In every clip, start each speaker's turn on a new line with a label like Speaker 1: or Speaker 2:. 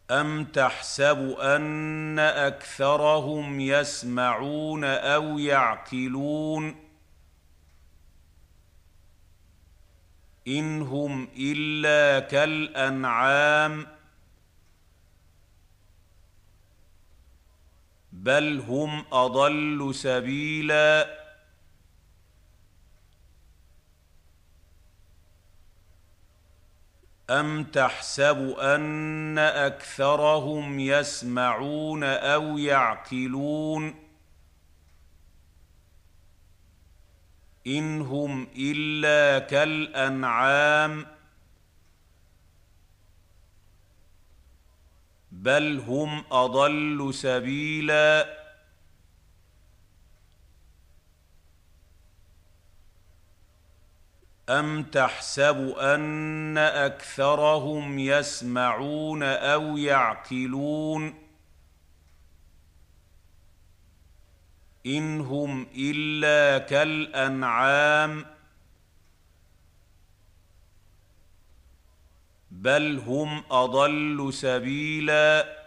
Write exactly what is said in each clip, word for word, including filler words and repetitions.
Speaker 1: أَمْ تَحْسَبُ أَنَّ أَكْثَرَهُمْ يَسْمَعُونَ أَوْ يَعْقِلُونَ إِنْ هُمْ إِلَّا كَالْأَنْعَامِ بَلْ هُمْ أَضَلُّ سَبِيلًا أَمْ تَحْسَبُ أَنَّ أَكْثَرَهُمْ يَسْمَعُونَ أَوْ يَعْقِلُونَ إِنْ هُمْ إِلَّا كَالْأَنْعَامِ بَلْ هُمْ أَضَلُّ سَبِيلًا أَمْ تَحْسَبُ أَنَّ أَكْثَرَهُمْ يَسْمَعُونَ أَوْ يَعْقِلُونَ إِنْ هُمْ إِلَّا كَالْأَنْعَامِ بَلْ هُمْ أَضَلُّ سَبِيلًا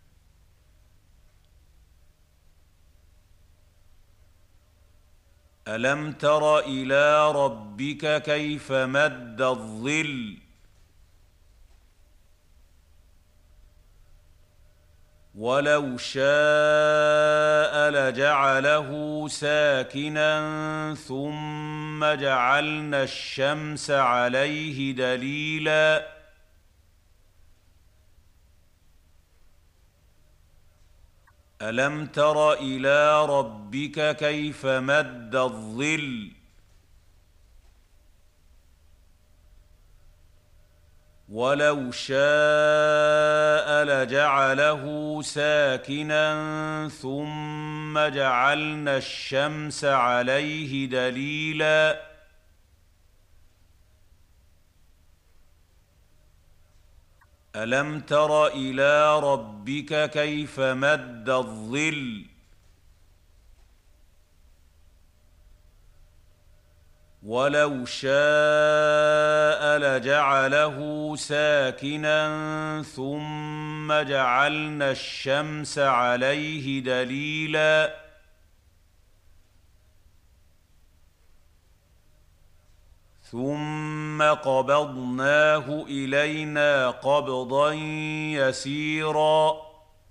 Speaker 1: أَلَمْ تَرَ إِلَىٰ رَبِّكَ كَيْفَ مَدَّ الظِّلَّ وَلَوْ شَاءَ لَجَعَلَهُ سَاكِنًا ثُمَّ جَعَلْنَا الشَّمْسَ عَلَيْهِ دَلِيلًا أَلَمْ تَرَ إِلَىٰ رَبِّكَ كَيْفَ مَدَّ الظِّلَّ وَلَوْ شَاءَ لَجَعَلَهُ سَاكِنًا ثُمَّ جَعَلْنَا الشَّمْسَ عَلَيْهِ دَلِيلًا أَلَمْ تَرَ إِلَىٰ رَبِّكَ كَيْفَ مَدَّ الظِّلَّ وَلَوْ شَاءَ لَجَعَلَهُ سَاكِنًا ثُمَّ جَعَلْنَا الشَّمْسَ عَلَيْهِ دَلِيلًا ثُمَّ قَبَضْنَاهُ إِلَيْنَا قَبْضًا يَسِيرًا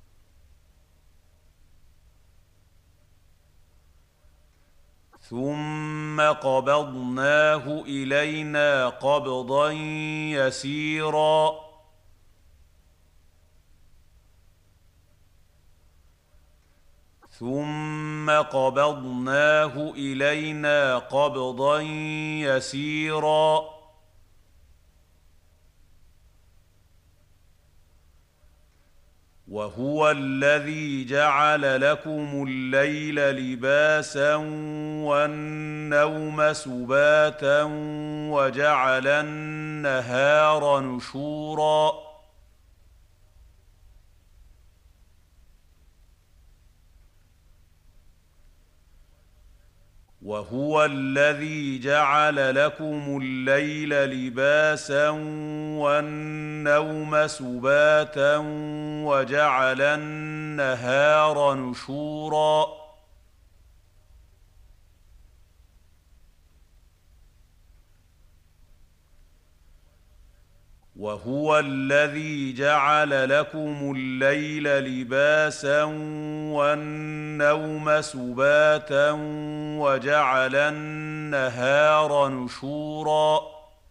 Speaker 1: ثُمَّ قَبَضْنَاهُ إِلَيْنَا قَبْضًا يَسِيرًا ثُمَّ قَبَضْنَاهُ إِلَيْنَا قَبْضًا يَسِيرًا وَهُوَ الَّذِي جَعَلَ لَكُمُ اللَّيْلَ لِبَاسًا وَالنَّوْمَ سُبَاتًا وَجَعَلَ النَّهَارَ نُشُورًا وَهُوَ الَّذِي جَعَلَ لَكُمُ اللَّيْلَ لِبَاسًا وَالنَّوْمَ سُبَاتًا وَجَعَلَ النَّهَارَ نُشُورًا وَهُوَ الَّذِي جَعَلَ لَكُمُ اللَّيْلَ لِبَاسًا وَالنَّوْمَ سُبَاتًا وَجَعَلَ النَّهَارَ نُشُورًا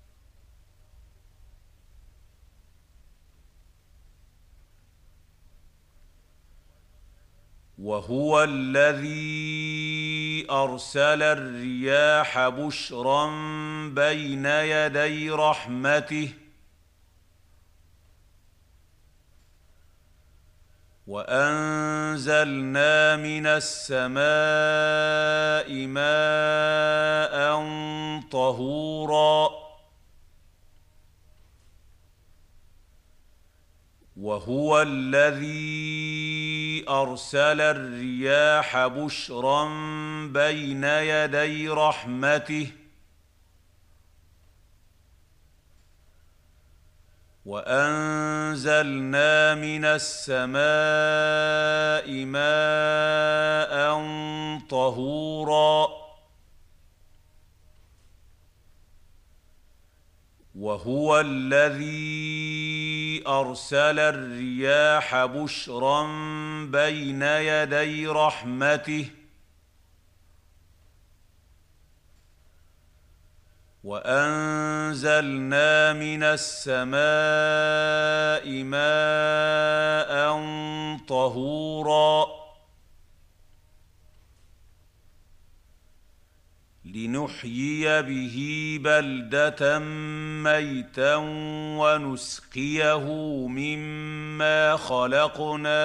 Speaker 1: وَهُوَ الَّذِي أَرْسَلَ الرِّيَاحَ بُشْرًا بَيْنَ يَدَيْ رَحْمَتِهِ وَأَنزَلْنَا مِنَ السَّمَاءِ مَاءً طَهُورًا وَهُوَ الَّذِي أَرْسَلَ الرِّيَاحَ بُشْرًا بَيْنَ يَدَيْ رَحْمَتِهِ وأنزلنا من السماء ماء طهورا وهو الذي أرسل الرياح بشرا بين يدي رحمته وأنزلنا من السماء ماء طهورا لنحيي به بلدة ميتا ونسقيه مما خلقنا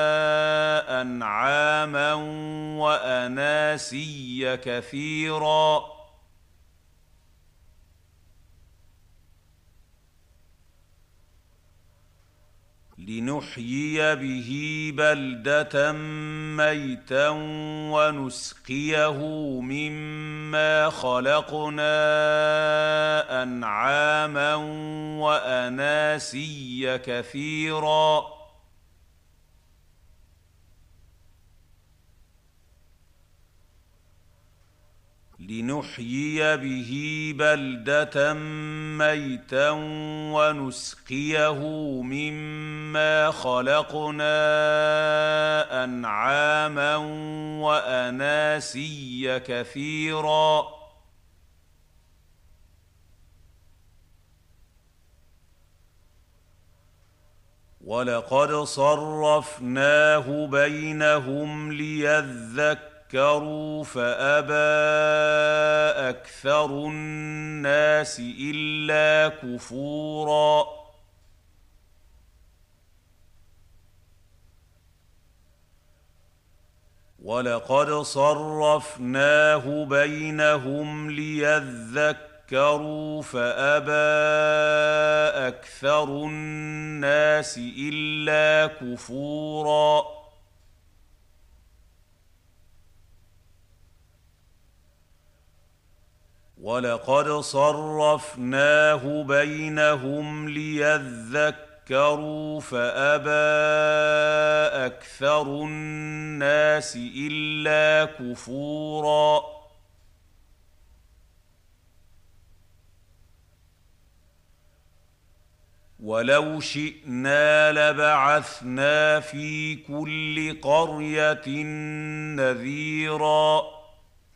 Speaker 1: أنعاما وأناسيا كثيرا لنحيي به بلدة ميتا ونسقيه مما خلقنا أنعاما وأناسيا كثيرا لنحيي به بلدة ميتا ونسقيه مما خلقنا أنعاما وأناسيا كثيرا ولقد صرفناه بينهم ليذكروا كَرُوا فَأَبَى أَكْثَرُ النَّاسِ إِلَّا كُفُورًا وَلَقَدْ صَرَّفْنَاهُ بَيْنَهُمْ لِيَذَّكَّرُوا فَأَبَى أَكْثَرُ النَّاسِ إِلَّا كُفُورًا وَلَقَدْ صَرَّفْنَاهُ بَيْنَهُمْ لِيَذَّكَّرُوا فَأَبَى أَكْثَرُ النَّاسِ إِلَّا كُفُورًا وَلَوْ شِئْنَا لَبَعَثْنَا فِي كُلِّ قَرْيَةٍ نَذِيرًا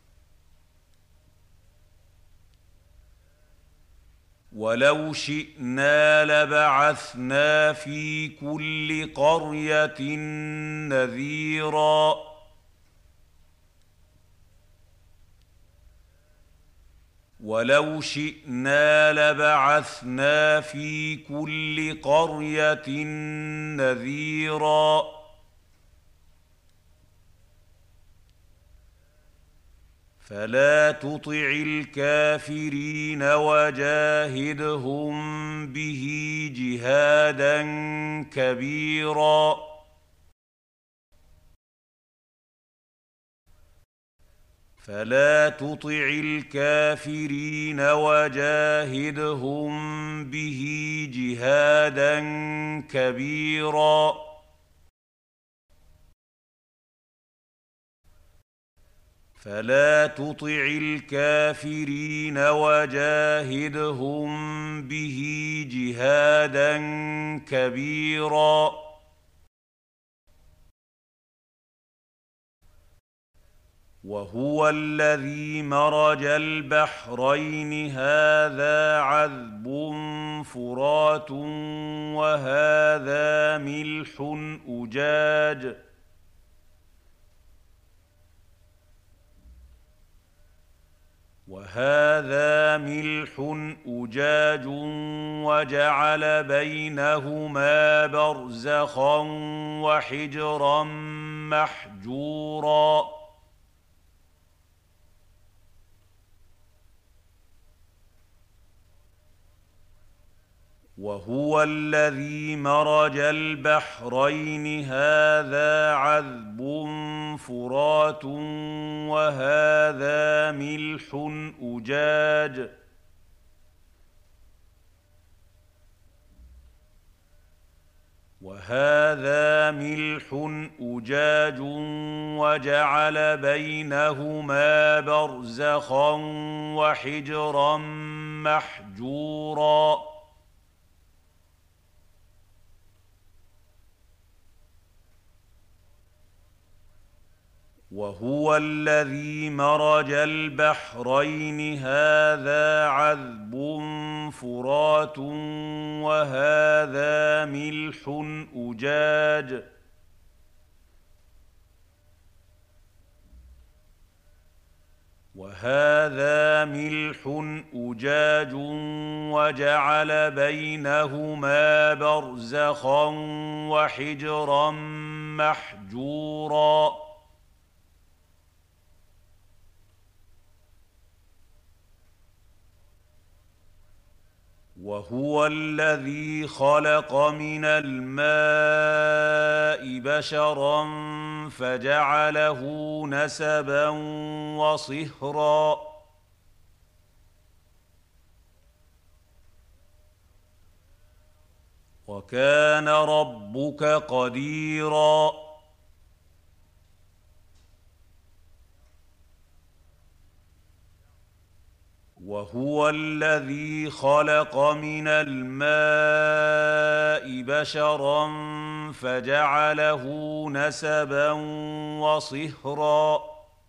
Speaker 1: وَلَوْ شِئْنَا لَبَعَثْنَا فِي كُلِّ قَرْيَةٍ نَذِيرًا وَلَوْ شِئْنَا لَبَعَثْنَا فِي كُلِّ قَرْيَةٍ نَذِيرًا فَلَا تُطِعِ الْكَافِرِينَ وَجَاهِدْهُم بِهِ جِهَادًا كَبِيرًا فَلَا تُطِعِ الْكَافِرِينَ وَجَاهِدْهُم بِهِ جِهَادًا كَبِيرًا فَلَا تُطِعِ الْكَافِرِينَ وَجَاهِدْهُم بِهِ جِهَادًا كَبِيرًا وَهُوَ الَّذِي مَرَجَ الْبَحْرَيْنِ هَٰذَا عَذْبٌ فُرَاتٌ وَهَٰذَا مِلْحٌ أُجَاجٌ وَهَٰذَا مِلْحٌ أُجَاجٌ وَجَعَلَ بَيْنَهُمَا بَرْزَخًا وَحِجْرًا مَّحْجُورًا وَهُوَ الَّذِي مَرَجَ الْبَحْرَيْنِ هَٰذَا عَذْبٌ فُرَاتٌ وَهَٰذَا مِلْحٌ أُجَاجٌ وهذا ملح أجاج وجعل بينهما برزخا وحجرا محجورا وهو الذي مرج البحرين هذا عذب فرات وهذا ملح أجاج وهذا ملح أجاج وجعل بينهما برزخا وحجرا محجورا وهو الذي خلق من الماء بشرا فجعله نسبا وصهرا وكان ربك قديرا وهو الذي خلق من الماء بشرا فجعله نسبا وصهرا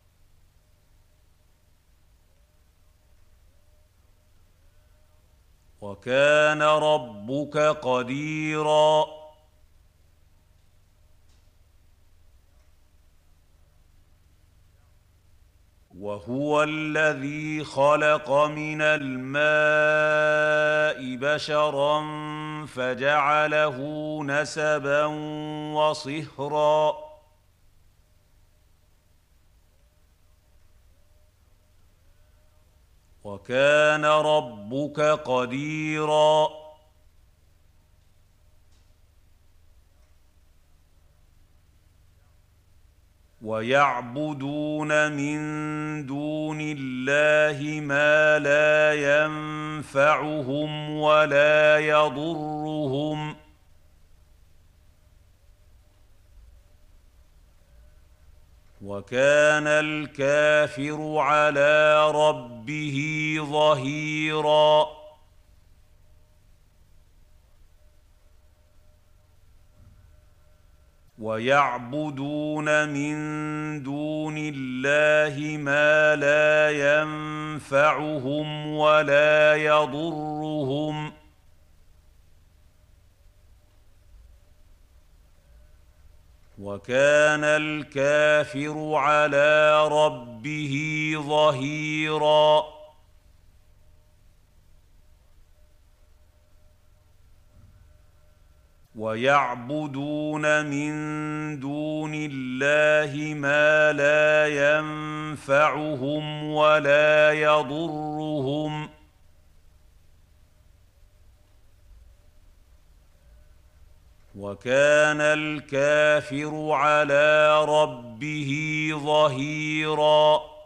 Speaker 1: وكان ربك قديرا وهو الذي خلق من الماء بشرا فجعله نسبا وصهرا وكان ربك قديرا ويعبدون من دون الله ما لا ينفعهم ولا يضرهم وكان الكافر على ربه ظهيرا ويعبدون من دون الله ما لا ينفعهم ولا يضرهم وكان الكافر على ربه ظهيرا ويعبدون من دون الله ما لا ينفعهم ولا يضرهم وكان الكافر على ربه ظهيرا